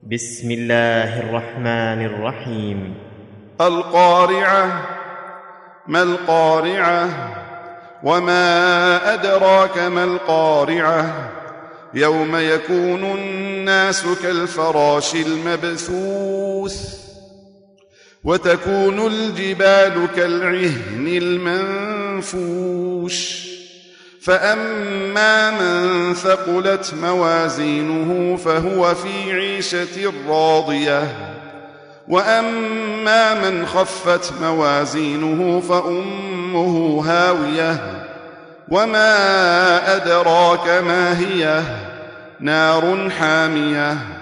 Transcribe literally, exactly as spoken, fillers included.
بسم الله الرحمن الرحيم. القارعة. ما القارعة؟ وما أدراك ما القارعة؟ يوم يكون الناس كالفراش المبثوث وتكون الجبال كالعهن المنفوش فأما من ثقلت موازينه فهو في عيشة راضية وأما من خفت موازينه فأمه هاوية وما أدراك ما هي نار حامية